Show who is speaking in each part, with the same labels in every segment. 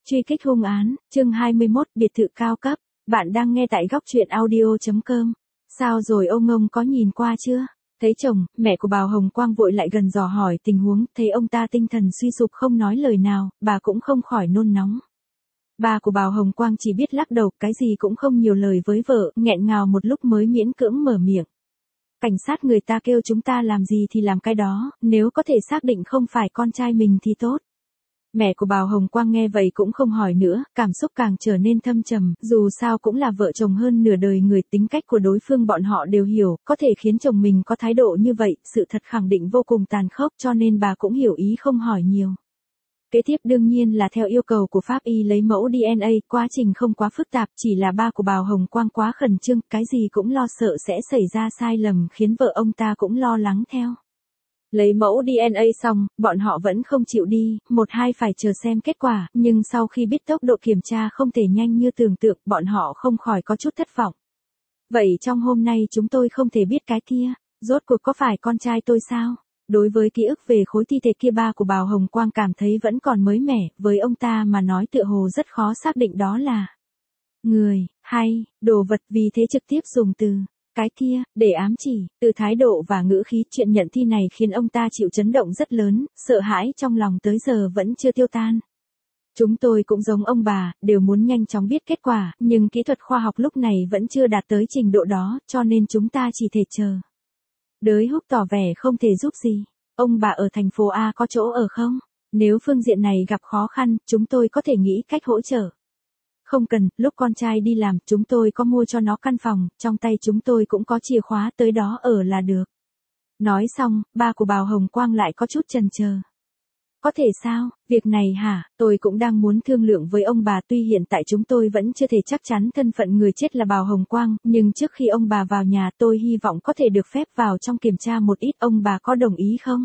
Speaker 1: Truy kích hung án, chương 21, biệt thự cao cấp. Bạn đang nghe tại góc truyện audio.com. Sao rồi ông có nhìn qua chưa? Thấy chồng, mẹ của bà Hồng Quang vội lại gần dò hỏi tình huống, thấy ông ta tinh thần suy sụp không nói lời nào, bà cũng không khỏi nôn nóng. Bà của bà Hồng Quang chỉ biết lắc đầu, cái gì cũng không nhiều lời với vợ, nghẹn ngào một lúc mới miễn cưỡng mở miệng. Cảnh sát người ta kêu chúng ta làm gì thì làm cái đó, nếu có thể xác định không phải con trai mình thì tốt. Mẹ của bà Hồng Quang nghe vậy cũng không hỏi nữa, cảm xúc càng trở nên thâm trầm, dù sao cũng là vợ chồng hơn nửa đời người, tính cách của đối phương bọn họ đều hiểu, có thể khiến chồng mình có thái độ như vậy, sự thật khẳng định vô cùng tàn khốc, cho nên bà cũng hiểu ý không hỏi nhiều. Kế tiếp đương nhiên là theo yêu cầu của pháp y lấy mẫu DNA, quá trình không quá phức tạp, chỉ là ba của bà Hồng Quang quá khẩn trương, cái gì cũng lo sợ sẽ xảy ra sai lầm, khiến vợ ông ta cũng lo lắng theo. Lấy mẫu DNA xong, bọn họ vẫn không chịu đi, một hai phải chờ xem kết quả, nhưng sau khi biết tốc độ kiểm tra không thể nhanh như tưởng tượng, bọn họ không khỏi có chút thất vọng. Vậy trong hôm nay chúng tôi không thể biết cái kia, rốt cuộc có phải con trai tôi sao? Đối với ký ức về khối thi thể kia, ba của bà Hồng Quang cảm thấy vẫn còn mới mẻ, với ông ta mà nói tựa hồ rất khó xác định đó là người, hay, đồ vật, vì thế trực tiếp dùng từ cái kia, để ám chỉ, từ thái độ và ngữ khí, chuyện nhận thi này khiến ông ta chịu chấn động rất lớn, sợ hãi trong lòng tới giờ vẫn chưa tiêu tan. Chúng tôi cũng giống ông bà, đều muốn nhanh chóng biết kết quả, nhưng kỹ thuật khoa học lúc này vẫn chưa đạt tới trình độ đó, cho nên chúng ta chỉ thể chờ. Đới Húc tỏ vẻ không thể giúp gì. Ông bà ở thành phố A có chỗ ở không? Nếu phương diện này gặp khó khăn, chúng tôi có thể nghĩ cách hỗ trợ. Không cần, lúc con trai đi làm, chúng tôi có mua cho nó căn phòng, trong tay chúng tôi cũng có chìa khóa, tới đó ở là được. Nói xong, ba của bà Hồng Quang lại có chút chần chờ. Có thể sao, việc này hả, tôi cũng đang muốn thương lượng với ông bà, tuy hiện tại chúng tôi vẫn chưa thể chắc chắn thân phận người chết là bà Hồng Quang, nhưng trước khi ông bà vào nhà tôi hy vọng có thể được phép vào trong kiểm tra một ít, ông bà có đồng ý không?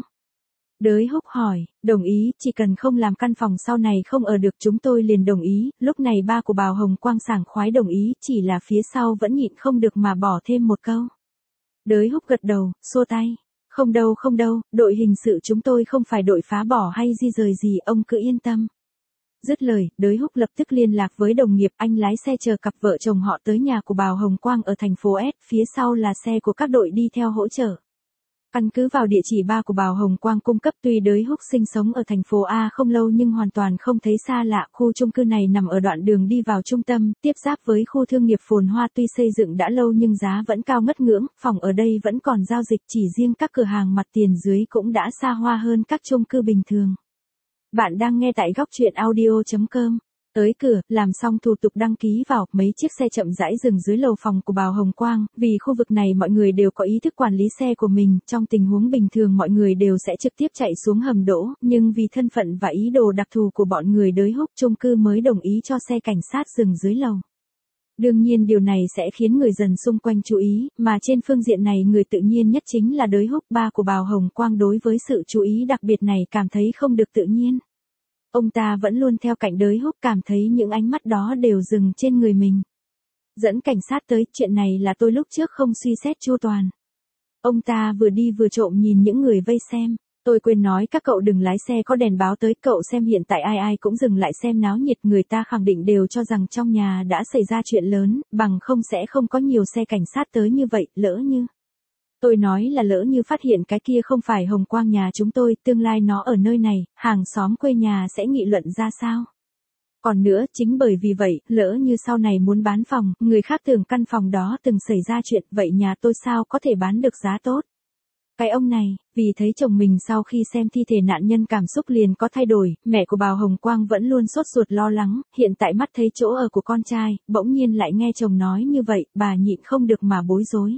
Speaker 1: Đới Húc hỏi, đồng ý, chỉ cần không làm căn phòng sau này không ở được chúng tôi liền đồng ý, lúc này ba của bà Hồng Quang sảng khoái đồng ý, chỉ là phía sau vẫn nhịn không được mà bỏ thêm một câu. Đới Húc gật đầu, xua tay. Không đâu, đội hình sự chúng tôi không phải đội phá bỏ hay di rời gì, ông cứ yên tâm. Dứt lời, Đới Húc lập tức liên lạc với đồng nghiệp, anh lái xe chờ cặp vợ chồng họ tới nhà của bà Hồng Quang ở thành phố S, phía sau là xe của các đội đi theo hỗ trợ. Căn cứ vào địa chỉ ba của bà Hồng Quang cung cấp, tuy Đới Húc sinh sống ở thành phố A không lâu nhưng hoàn toàn không thấy xa lạ, khu chung cư này nằm ở đoạn đường đi vào trung tâm, tiếp giáp với khu thương nghiệp phồn hoa, tuy xây dựng đã lâu nhưng giá vẫn cao ngất ngưỡng, phòng ở đây vẫn còn giao dịch, chỉ riêng các cửa hàng mặt tiền dưới cũng đã xa hoa hơn các chung cư bình thường. Bạn đang nghe tại góc truyện audio.com. Tới cửa, làm xong thủ tục đăng ký vào, mấy chiếc xe chậm rãi dừng dưới lầu phòng của bà Hồng Quang, vì khu vực này mọi người đều có ý thức quản lý xe của mình, trong tình huống bình thường mọi người đều sẽ trực tiếp chạy xuống hầm đỗ, nhưng vì thân phận và ý đồ đặc thù của bọn người Đới Húc, chung cư mới đồng ý cho xe cảnh sát dừng dưới lầu. Đương nhiên điều này sẽ khiến người dân xung quanh chú ý, mà trên phương diện này người tự nhiên nhất chính là Đới Húc, ba của bà Hồng Quang đối với sự chú ý đặc biệt này cảm thấy không được tự nhiên. Ông ta vẫn luôn theo cạnh Đới Húc, cảm thấy những ánh mắt đó đều dừng trên người mình. Dẫn cảnh sát tới, chuyện này là tôi lúc trước không suy xét chu toàn. Ông ta vừa đi vừa trộm nhìn những người vây xem. Tôi quên nói các cậu đừng lái xe có đèn báo tới, cậu xem hiện tại ai cũng dừng lại xem náo nhiệt, người ta khẳng định đều cho rằng trong nhà đã xảy ra chuyện lớn, bằng không sẽ không có nhiều xe cảnh sát tới như vậy, lỡ như. Tôi nói là lỡ như phát hiện cái kia không phải Hồng Quang nhà chúng tôi, tương lai nó ở nơi này, hàng xóm quê nhà sẽ nghị luận ra sao? Còn nữa, chính bởi vì vậy, lỡ như sau này muốn bán phòng, người khác tưởng căn phòng đó từng xảy ra chuyện, vậy nhà tôi sao có thể bán được giá tốt? Cái ông này, vì thấy chồng mình sau khi xem thi thể nạn nhân cảm xúc liền có thay đổi, mẹ của bà Hồng Quang vẫn luôn sốt ruột lo lắng, hiện tại mắt thấy chỗ ở của con trai, bỗng nhiên lại nghe chồng nói như vậy, bà nhịn không được mà bối rối.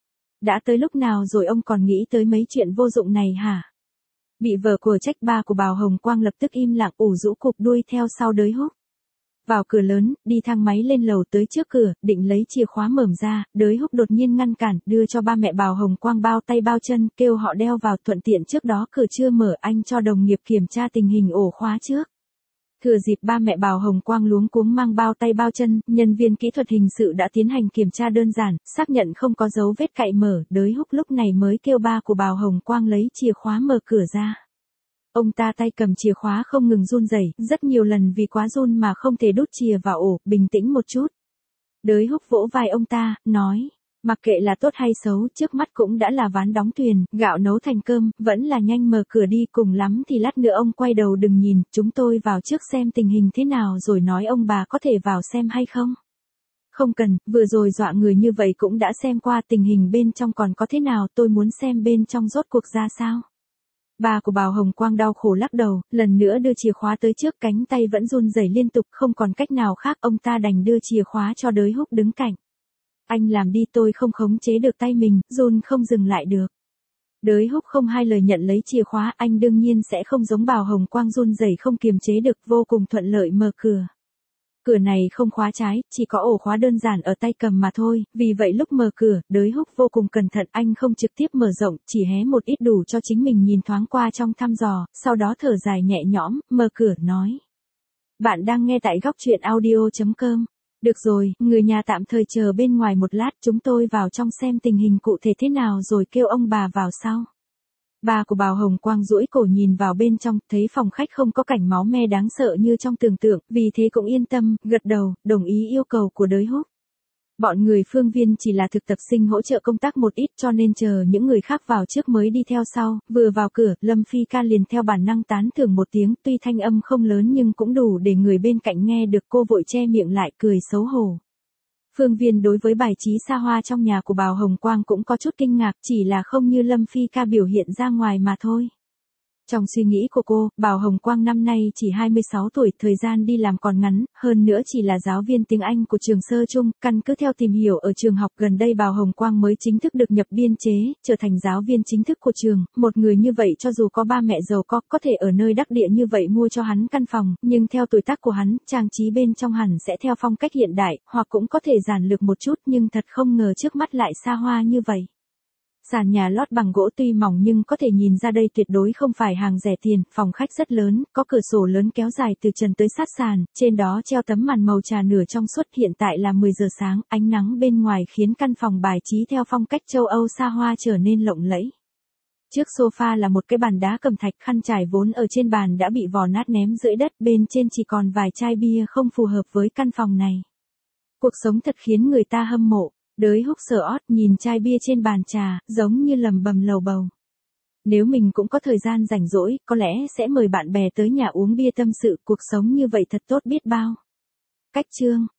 Speaker 1: Đã tới lúc nào rồi ông còn nghĩ tới mấy chuyện vô dụng này hả? Bị vợ của trách, ba của bà Hồng Quang lập tức im lặng ủ rũ cụp đuôi theo sau Đới Húc. Vào cửa lớn, đi thang máy lên lầu tới trước cửa, định lấy chìa khóa mở ra, Đới Húc đột nhiên ngăn cản, đưa cho ba mẹ bà Hồng Quang bao tay bao chân, kêu họ đeo vào, thuận tiện trước đó cửa chưa mở anh cho đồng nghiệp kiểm tra tình hình ổ khóa trước. Thừa dịp ba mẹ bà Hồng Quang luống cuống mang bao tay bao chân, nhân viên kỹ thuật hình sự đã tiến hành kiểm tra đơn giản, xác nhận không có dấu vết cậy mở, Đới Húc lúc này mới kêu ba của bà Hồng Quang lấy chìa khóa mở cửa ra. Ông ta tay cầm chìa khóa không ngừng run rẩy, rất nhiều lần vì quá run mà không thể đút chìa vào ổ, bình tĩnh một chút. Đới Húc vỗ vai ông ta, nói, mặc kệ là tốt hay xấu, trước mắt cũng đã là ván đóng thuyền, gạo nấu thành cơm, vẫn là nhanh mở cửa đi, cùng lắm thì lát nữa ông quay đầu đừng nhìn, chúng tôi vào trước xem tình hình thế nào rồi nói ông bà có thể vào xem hay không. Không cần, vừa rồi dọa người như vậy cũng đã xem qua, tình hình bên trong còn có thế nào, tôi muốn xem bên trong rốt cuộc ra sao. Bà của Bảo Hồng Quang đau khổ lắc đầu, lần nữa đưa chìa khóa tới trước, cánh tay vẫn run rẩy liên tục, không còn cách nào khác, ông ta đành đưa chìa khóa cho Đới Húc đứng cạnh. Anh làm đi, tôi không khống chế được tay mình, run không dừng lại được. Đới Húc không hai lời nhận lấy chìa khóa, anh đương nhiên sẽ không giống Bảo Hồng Quang run rẩy không kiềm chế được, vô cùng thuận lợi mở cửa. Cửa này không khóa trái, chỉ có ổ khóa đơn giản ở tay cầm mà thôi, vì vậy lúc mở cửa, Đới Húc vô cùng cẩn thận, anh không trực tiếp mở rộng, chỉ hé một ít đủ cho chính mình nhìn thoáng qua trong thăm dò, sau đó thở dài nhẹ nhõm, mở cửa, nói. Bạn đang nghe tại góc truyện audio.com. Được rồi, người nhà tạm thời chờ bên ngoài một lát, chúng tôi vào trong xem tình hình cụ thể thế nào rồi kêu ông bà vào sau. Bà của Bảo Hồng Quang duỗi cổ nhìn vào bên trong, thấy phòng khách không có cảnh máu me đáng sợ như trong tưởng tượng, vì thế cũng yên tâm, gật đầu, đồng ý yêu cầu của Đới Húc. Bọn người Phương Viên chỉ là thực tập sinh hỗ trợ công tác một ít cho nên chờ những người khác vào trước mới đi theo sau, vừa vào cửa, Lâm Phi Ca liền theo bản năng tán thưởng một tiếng, tuy thanh âm không lớn nhưng cũng đủ để người bên cạnh nghe được, cô vội che miệng lại, cười xấu hổ. Phương Viên đối với bài trí xa hoa trong nhà của Bảo Hồng Quang cũng có chút kinh ngạc, chỉ là không như Lâm Phi Ca biểu hiện ra ngoài mà thôi. Trong suy nghĩ của cô, Bảo Hồng Quang năm nay chỉ 26 tuổi, thời gian đi làm còn ngắn, hơn nữa chỉ là giáo viên tiếng Anh của trường sơ trung, căn cứ theo tìm hiểu ở trường học gần đây Bảo Hồng Quang mới chính thức được nhập biên chế, trở thành giáo viên chính thức của trường, một người như vậy cho dù có ba mẹ giàu có thể ở nơi đắc địa như vậy mua cho hắn căn phòng, nhưng theo tuổi tác của hắn, trang trí bên trong hẳn sẽ theo phong cách hiện đại, hoặc cũng có thể giản lược một chút nhưng thật không ngờ trước mắt lại xa hoa như vậy. Sàn nhà lót bằng gỗ tuy mỏng nhưng có thể nhìn ra đây tuyệt đối không phải hàng rẻ tiền, phòng khách rất lớn, có cửa sổ lớn kéo dài từ trần tới sát sàn, trên đó treo tấm màn màu trà nửa trong suốt, hiện tại là 10 giờ sáng, ánh nắng bên ngoài khiến căn phòng bài trí theo phong cách châu Âu xa hoa trở nên lộng lẫy. Trước sofa là một cái bàn đá cẩm thạch, khăn trải vốn ở trên bàn đã bị vò nát ném dưới đất, bên trên chỉ còn vài chai bia không phù hợp với căn phòng này. Cuộc sống thật khiến người ta hâm mộ. Đới Húc sờ ót nhìn chai bia trên bàn trà, giống như lầm bầm lầu bầu. Nếu mình cũng có thời gian rảnh rỗi, có lẽ sẽ mời bạn bè tới nhà uống bia tâm sự, cuộc sống như vậy thật tốt biết bao. Cách chương